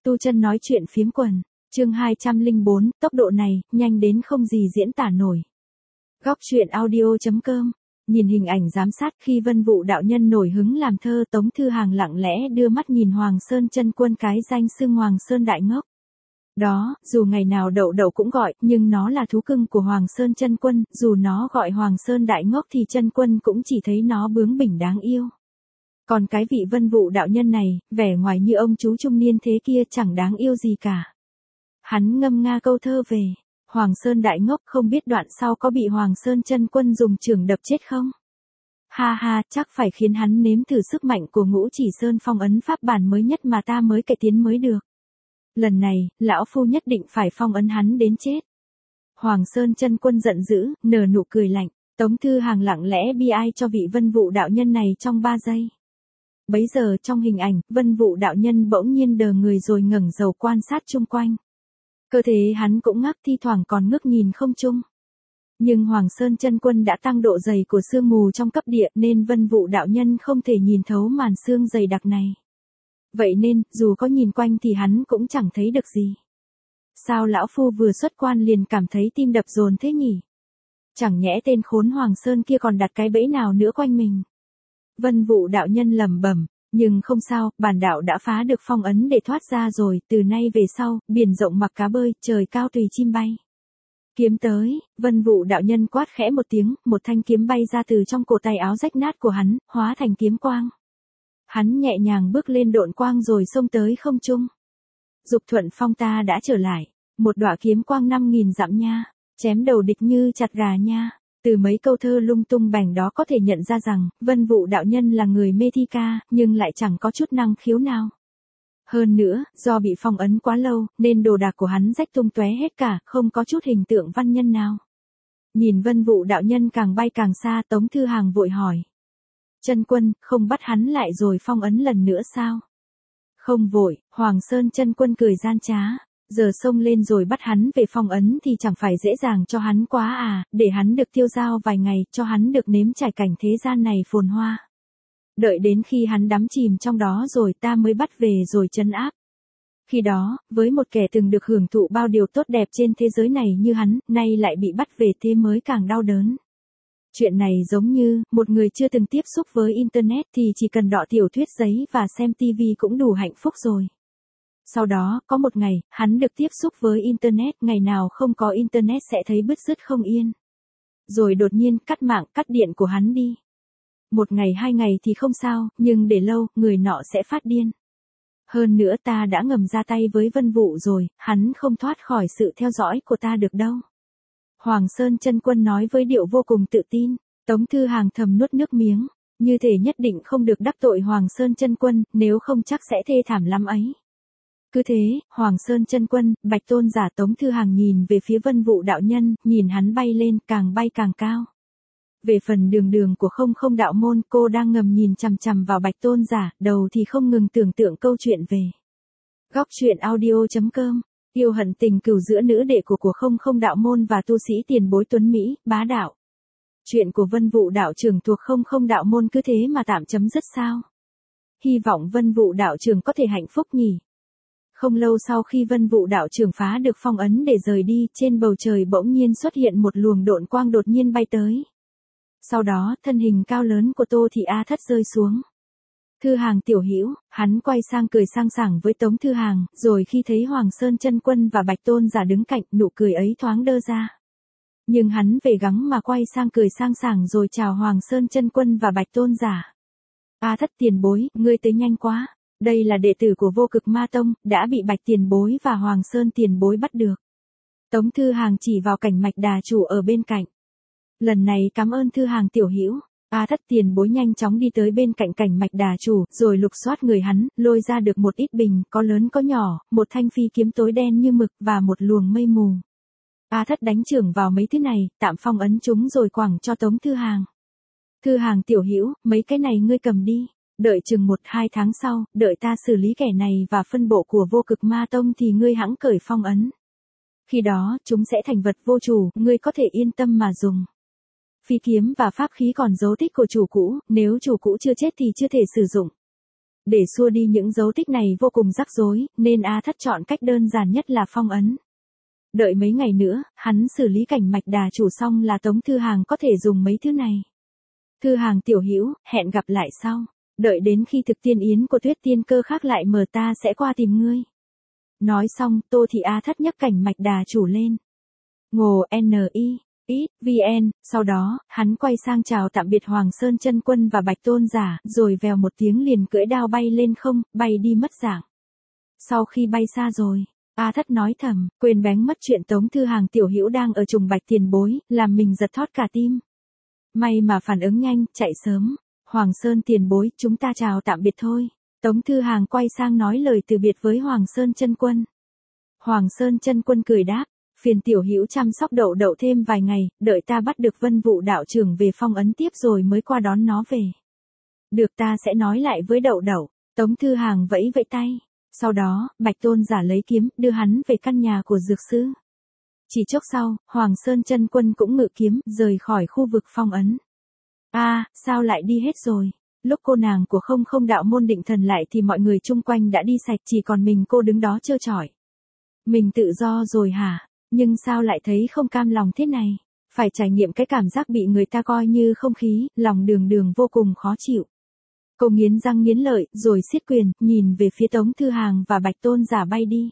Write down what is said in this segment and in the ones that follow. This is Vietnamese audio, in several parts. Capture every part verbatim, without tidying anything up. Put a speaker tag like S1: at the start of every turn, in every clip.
S1: Tu chân nói chuyện phiếm quần, chương hai trăm lẻ bốn, tốc độ này, nhanh đến không gì diễn tả nổi. Góc truyện audio.com, nhìn hình ảnh giám sát khi Vân Vũ đạo nhân nổi hứng làm thơ, Tống Thư Hàng lặng lẽ đưa mắt nhìn Hoàng Sơn chân quân, cái danh xưng Hoàng Sơn đại ngốc. Đó, dù ngày nào đậu đậu cũng gọi, nhưng nó là thú cưng của Hoàng Sơn chân quân, dù nó gọi Hoàng Sơn đại ngốc thì chân quân cũng chỉ thấy nó bướng bỉnh đáng yêu. Còn cái vị Vân Vũ đạo nhân này, vẻ ngoài như ông chú trung niên thế kia chẳng đáng yêu gì cả. Hắn ngâm nga câu thơ về Hoàng Sơn đại ngốc, không biết đoạn sau có bị Hoàng Sơn chân quân dùng chưởng đập chết không? Ha ha, chắc phải khiến hắn nếm thử sức mạnh của Ngũ Chỉ Sơn phong ấn pháp bản mới nhất mà ta mới cải tiến mới được. Lần này, lão phu nhất định phải phong ấn hắn đến chết. Hoàng Sơn chân quân giận dữ, nở nụ cười lạnh. Tống Thư Hàng lặng lẽ bi ai cho vị Vân Vũ đạo nhân này trong ba giây. Bấy giờ trong hình ảnh, Vân Vũ đạo nhân bỗng nhiên đờ người rồi ngẩng đầu quan sát chung quanh. Cơ thể hắn cũng ngắc, thi thoảng còn ngước nhìn không trung. Nhưng Hoàng Sơn chân quân đã tăng độ dày của sương mù trong cấp địa nên Vân Vũ đạo nhân không thể nhìn thấu màn sương dày đặc này. Vậy nên, dù có nhìn quanh thì hắn cũng chẳng thấy được gì. Sao lão phu vừa xuất quan liền cảm thấy tim đập dồn thế nhỉ? Chẳng nhẽ tên khốn Hoàng Sơn kia còn đặt cái bẫy nào nữa quanh mình? Vân Vũ đạo nhân lẩm bẩm, nhưng không sao, bản đạo đã phá được phong ấn để thoát ra rồi, từ nay về sau, biển rộng mặc cá bơi, trời cao tùy chim bay. Kiếm tới, Vân Vũ đạo nhân quát khẽ một tiếng, một thanh kiếm bay ra từ trong cổ tay áo rách nát của hắn, hóa thành kiếm quang. Hắn nhẹ nhàng bước lên độn quang rồi xông tới không trung. Dục Thuận Phong ta đã trở lại, một đọa kiếm quang năm nghìn dặm nha, chém đầu địch như chặt gà nha. Từ mấy câu thơ lung tung bành đó có thể nhận ra rằng, Vân Vũ đạo nhân là người mê thi ca, nhưng lại chẳng có chút năng khiếu nào. Hơn nữa, do bị phong ấn quá lâu, nên đồ đạc của hắn rách tung tóe hết cả, không có chút hình tượng văn nhân nào. Nhìn Vân Vũ đạo nhân càng bay càng xa, Tống Thư Hàng vội hỏi. Chân quân, không bắt hắn lại rồi phong ấn lần nữa sao? Không vội, Hoàng Sơn chân quân cười gian trá. Giờ xông lên rồi bắt hắn về phong ấn thì chẳng phải dễ dàng cho hắn quá à, để hắn được tiêu dao vài ngày, cho hắn được nếm trải cảnh thế gian này phồn hoa. Đợi đến khi hắn đắm chìm trong đó rồi ta mới bắt về rồi trấn áp. Khi đó, với một kẻ từng được hưởng thụ bao điều tốt đẹp trên thế giới này như hắn, nay lại bị bắt về thế mới càng đau đớn. Chuyện này giống như, một người chưa từng tiếp xúc với Internet thì chỉ cần đọ tiểu thuyết giấy và xem tivi cũng đủ hạnh phúc rồi. Sau đó, có một ngày, hắn được tiếp xúc với Internet, ngày nào không có Internet sẽ thấy bứt rứt không yên. Rồi đột nhiên, cắt mạng, cắt điện của hắn đi. Một ngày hai ngày thì không sao, nhưng để lâu, người nọ sẽ phát điên. Hơn nữa ta đã ngầm ra tay với Vân Vũ rồi, hắn không thoát khỏi sự theo dõi của ta được đâu. Hoàng Sơn chân quân nói với điệu vô cùng tự tin. Tống Thư Hàng thầm nuốt nước miếng, như thể nhất định không được đắc tội Hoàng Sơn chân quân, nếu không chắc sẽ thê thảm lắm ấy. Cứ thế, Hoàng Sơn chân quân, Bạch Tôn giả. Tống Thư Hàng nhìn về phía Vân Vũ đạo nhân, nhìn hắn bay lên, càng bay càng cao. Về phần đường đường của không không đạo môn, cô đang ngầm nhìn chằm chằm vào Bạch Tôn giả, đầu thì không ngừng tưởng tượng câu chuyện về. Góc truyện audio.com, yêu hận tình cừu giữa nữ đệ của của không không đạo môn và tu sĩ tiền bối Tuấn Mỹ, bá đạo. Chuyện của Vân Vũ đạo trưởng thuộc không không đạo môn cứ thế mà tạm chấm dứt sao? Hy vọng Vân Vũ đạo trưởng có thể hạnh phúc nhỉ. Không lâu sau khi Vân Vũ đạo trưởng phá được phong ấn để rời đi, trên bầu trời bỗng nhiên xuất hiện một luồng độn quang đột nhiên bay tới. Sau đó, thân hình cao lớn của Tô Thị A Thất rơi xuống. Thư Hàng tiểu hữu, hắn quay sang cười sang sảng với Tống Thư Hàng, rồi khi thấy Hoàng Sơn chân quân và Bạch Tôn giả đứng cạnh, nụ cười ấy thoáng đơ ra. Nhưng hắn về gắng mà quay sang cười sang sảng rồi chào Hoàng Sơn chân quân và Bạch Tôn giả. A Thất tiền bối, ngươi tới nhanh quá. Đây là đệ tử của Vô Cực Ma Tông, đã bị Bạch tiền bối và Hoàng Sơn tiền bối bắt được. Tống Thư Hàng chỉ vào Cảnh Mạch đà chủ ở bên cạnh. Lần này cảm ơn Thư Hàng tiểu hữu. A Thất tiền bối nhanh chóng đi tới bên cạnh Cảnh Mạch đà chủ, rồi lục soát người hắn, lôi ra được một ít bình, có lớn có nhỏ, một thanh phi kiếm tối đen như mực và một luồng mây mù. A Thất đánh chưởng vào mấy thứ này, tạm phong ấn chúng rồi quẳng cho Tống Thư Hàng. Thư Hàng tiểu hữu, mấy cái này ngươi cầm đi. Đợi chừng một hai tháng sau, đợi ta xử lý kẻ này và phân bộ của Vô Cực Ma Tông thì ngươi hẵng cởi phong ấn. Khi đó, chúng sẽ thành vật vô chủ, ngươi có thể yên tâm mà dùng. Phi kiếm và pháp khí còn dấu tích của chủ cũ, nếu chủ cũ chưa chết thì chưa thể sử dụng. Để xua đi những dấu tích này vô cùng rắc rối, nên A Thất chọn cách đơn giản nhất là phong ấn. Đợi mấy ngày nữa, hắn xử lý cảnh mạch đà chủ xong là Tống Thư Hàng có thể dùng mấy thứ này. Thư Hàng tiểu hữu, hẹn gặp lại sau. Đợi đến khi thực tiên yến của Tuyết Tiên Cơ khác lại mở ta sẽ qua tìm ngươi. Nói xong, Tô Thị A Thất nhấc cảnh mạch đà chủ lên. Ngồ N I ít vn, sau đó, hắn quay sang chào tạm biệt Hoàng Sơn Chân Quân và Bạch Tôn Giả, rồi vèo một tiếng liền cưỡi đao bay lên không, bay đi mất dạng. Sau khi bay xa rồi, A Thất nói thầm, quên bén mất chuyện Tống Thư Hàng tiểu hữu đang ở trùng Bạch tiền bối, làm mình giật thót cả tim. May mà phản ứng nhanh, chạy sớm. Hoàng Sơn tiền bối, chúng ta chào tạm biệt thôi. Tống Thư Hàng quay sang nói lời từ biệt với Hoàng Sơn Chân Quân. Hoàng Sơn Chân Quân cười đáp, phiền tiểu hữu chăm sóc Đậu Đậu thêm vài ngày, đợi ta bắt được Vân Vũ đạo trưởng về phong ấn tiếp rồi mới qua đón nó về. Được, ta sẽ nói lại với Đậu Đậu. Tống Thư Hàng vẫy vẫy tay. Sau đó, Bạch Tôn Giả lấy kiếm, đưa hắn về căn nhà của dược sư. Chỉ chốc sau, Hoàng Sơn Chân Quân cũng ngự kiếm, rời khỏi khu vực phong ấn. A, à, sao lại đi hết rồi? Lúc cô nàng của không không đạo môn định thần lại thì mọi người chung quanh đã đi sạch, chỉ còn mình cô đứng đó trơ trọi. Mình tự do rồi hả? Nhưng sao lại thấy không cam lòng thế này? Phải trải nghiệm cái cảm giác bị người ta coi như không khí, lòng đường đường vô cùng khó chịu. Cô nghiến răng nghiến lợi, rồi siết quyền, nhìn về phía Tống Thư Hàng và Bạch Tôn Giả bay đi.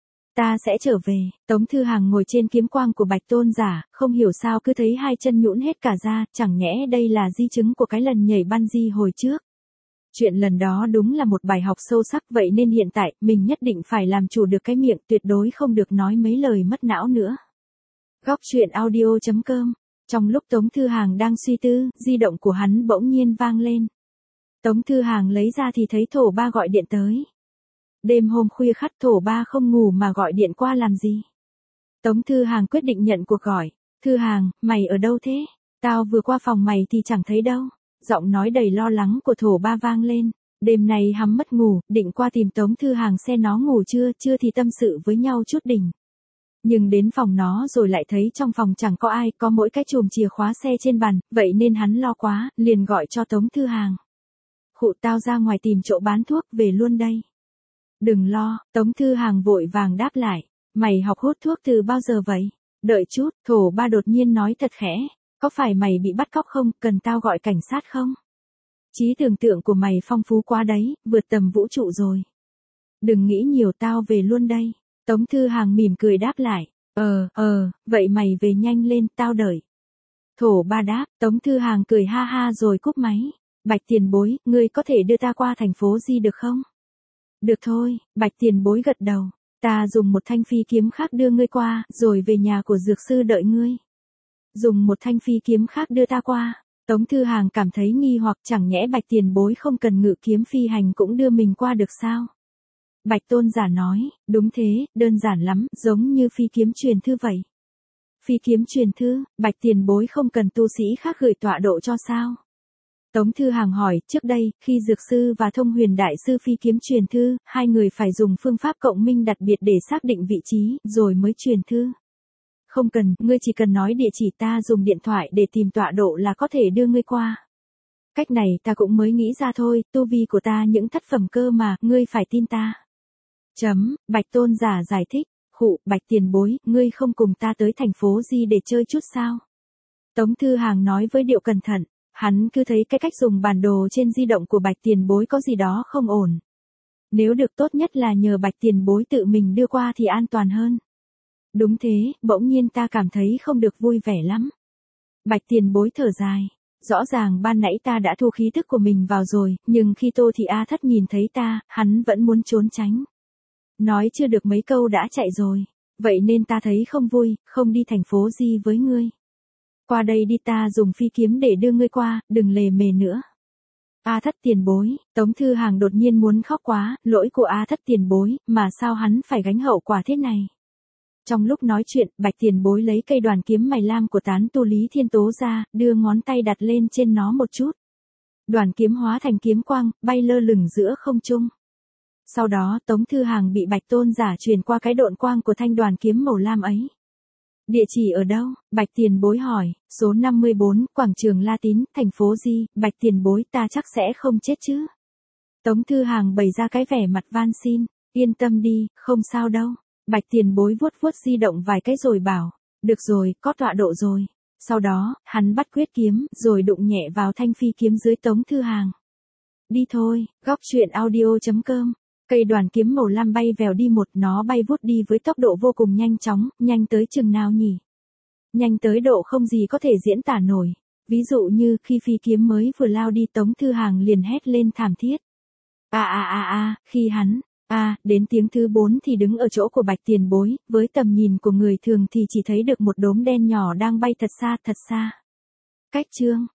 S1: Ta sẽ trở về. Tống Thư Hàng ngồi trên kiếm quang của Bạch Tôn Giả, không hiểu sao cứ thấy hai chân nhũn hết cả ra, chẳng nhẽ đây là di chứng của cái lần nhảy bungee hồi trước. Chuyện lần đó đúng là một bài học sâu sắc, vậy nên hiện tại, mình nhất định phải làm chủ được cái miệng, tuyệt đối không được nói mấy lời mất não nữa. Góc truyện audio chấm com. Trong lúc Tống Thư Hàng đang suy tư, di động của hắn bỗng nhiên vang lên. Tống Thư Hàng lấy ra thì thấy Thổ Ba gọi điện tới. Đêm hôm khuya khắt Thổ Ba không ngủ mà gọi điện qua làm gì? Tống Thư Hàng quyết định nhận cuộc gọi. Thư Hàng, mày ở đâu thế? Tao vừa qua phòng mày thì chẳng thấy đâu. Giọng nói đầy lo lắng của Thổ Ba vang lên. Đêm nay hắn mất ngủ, định qua tìm Tống Thư Hàng xem nó ngủ chưa, chưa thì tâm sự với nhau chút đỉnh. Nhưng đến phòng nó rồi lại thấy trong phòng chẳng có ai, có mỗi cái chùm chìa khóa xe trên bàn, vậy nên hắn lo quá, liền gọi cho Tống Thư Hàng. Khụ, tao ra ngoài tìm chỗ bán thuốc, về luôn đây. Đừng lo, Tống Thư Hàng vội vàng đáp lại. Mày học hút thuốc từ bao giờ vậy? Đợi chút, Thổ Ba đột nhiên nói thật khẽ. Có phải mày bị bắt cóc không, cần tao gọi cảnh sát không? Trí tưởng tượng của mày phong phú quá đấy, vượt tầm vũ trụ rồi. Đừng nghĩ nhiều, tao về luôn đây. Tống Thư Hàng mỉm cười đáp lại. Ờ, ờ, vậy mày về nhanh lên, tao đợi. Thổ Ba đáp, Tống Thư Hàng cười ha ha rồi cúp máy. Bạch tiền bối, ngươi có thể đưa ta qua thành phố Di được không? Được thôi, Bạch tiền bối gật đầu. Ta dùng một thanh phi kiếm khác đưa ngươi qua, rồi về nhà của dược sư đợi ngươi. Dùng một thanh phi kiếm khác đưa ta qua. Tống Thư Hàng cảm thấy nghi hoặc, chẳng nhẽ Bạch tiền bối không cần ngự kiếm phi hành cũng đưa mình qua được sao? Bạch Tôn Giả nói, đúng thế, đơn giản lắm, giống như phi kiếm truyền thư vậy. Phi kiếm truyền thư, Bạch tiền bối không cần tu sĩ khác gửi tọa độ cho sao? Tống Thư Hàng hỏi, trước đây, khi Dược Sư và Thông Huyền Đại Sư phi kiếm truyền thư, hai người phải dùng phương pháp cộng minh đặc biệt để xác định vị trí, rồi mới truyền thư. Không cần, ngươi chỉ cần nói địa chỉ, ta dùng điện thoại để tìm tọa độ là có thể đưa ngươi qua. Cách này ta cũng mới nghĩ ra thôi, tu vi của ta những thất phẩm cơ mà, ngươi phải tin ta. Chấm, Bạch Tôn Giả giải thích, khụ, Bạch tiền bối, ngươi không cùng ta tới thành phố Di để chơi chút sao? Tống Thư Hàng nói với điệu cẩn thận, hắn cứ thấy cái cách dùng bản đồ trên di động của Bạch tiền bối có gì đó không ổn. Nếu được tốt nhất là nhờ Bạch tiền bối tự mình đưa qua thì an toàn hơn. Đúng thế, bỗng nhiên ta cảm thấy không được vui vẻ lắm. Bạch tiền bối thở dài. Rõ ràng ban nãy ta đã thu khí thức của mình vào rồi, nhưng khi Tô Thị A Thất nhìn thấy ta, hắn vẫn muốn trốn tránh. Nói chưa được mấy câu đã chạy rồi. Vậy nên ta thấy không vui, không đi thành phố Di với ngươi. Qua đây đi, ta dùng phi kiếm để đưa ngươi qua, đừng lề mề nữa. A Thất tiền bối, Tống Thư Hàng đột nhiên muốn khóc quá, lỗi của A Thất tiền bối, mà sao hắn phải gánh hậu quả thế này. Trong lúc nói chuyện, Bạch tiền bối lấy cây đoàn kiếm mài lam của tán tu Lý Thiên Tố ra, đưa ngón tay đặt lên trên nó một chút. Đoàn kiếm hóa thành kiếm quang, bay lơ lửng giữa không trung. Sau đó, Tống Thư Hàng bị Bạch Tôn Giả truyền qua cái độn quang của thanh đoàn kiếm màu lam ấy. Địa chỉ ở đâu? Bạch tiền bối hỏi. Số năm mươi bốn, quảng trường La Tín, thành phố Di. Bạch tiền bối, ta chắc sẽ không chết chứ? Tống Thư Hàng bày ra cái vẻ mặt van xin, yên tâm đi, không sao đâu. Bạch Tiền Bối vuốt vuốt di động vài cái rồi bảo, được rồi, có tọa độ rồi. Sau đó, hắn bắt quyết kiếm, rồi đụng nhẹ vào thanh phi kiếm dưới Tống Thư Hàng. Đi thôi, góc truyện audio.com. Cây đoàn kiếm màu lam bay vèo đi một, nó bay vút đi với tốc độ vô cùng nhanh chóng, nhanh tới chừng nào nhỉ? Nhanh tới độ không gì có thể diễn tả nổi. Ví dụ như khi phi kiếm mới vừa lao đi Tống Thư Hàng liền hét lên thảm thiết. A a a a, khi hắn, a, đến tiếng thứ bốn thì đứng ở chỗ của Bạch Tiền Bối, với tầm nhìn của người thường thì chỉ thấy được một đốm đen nhỏ đang bay thật xa thật xa. Cách chương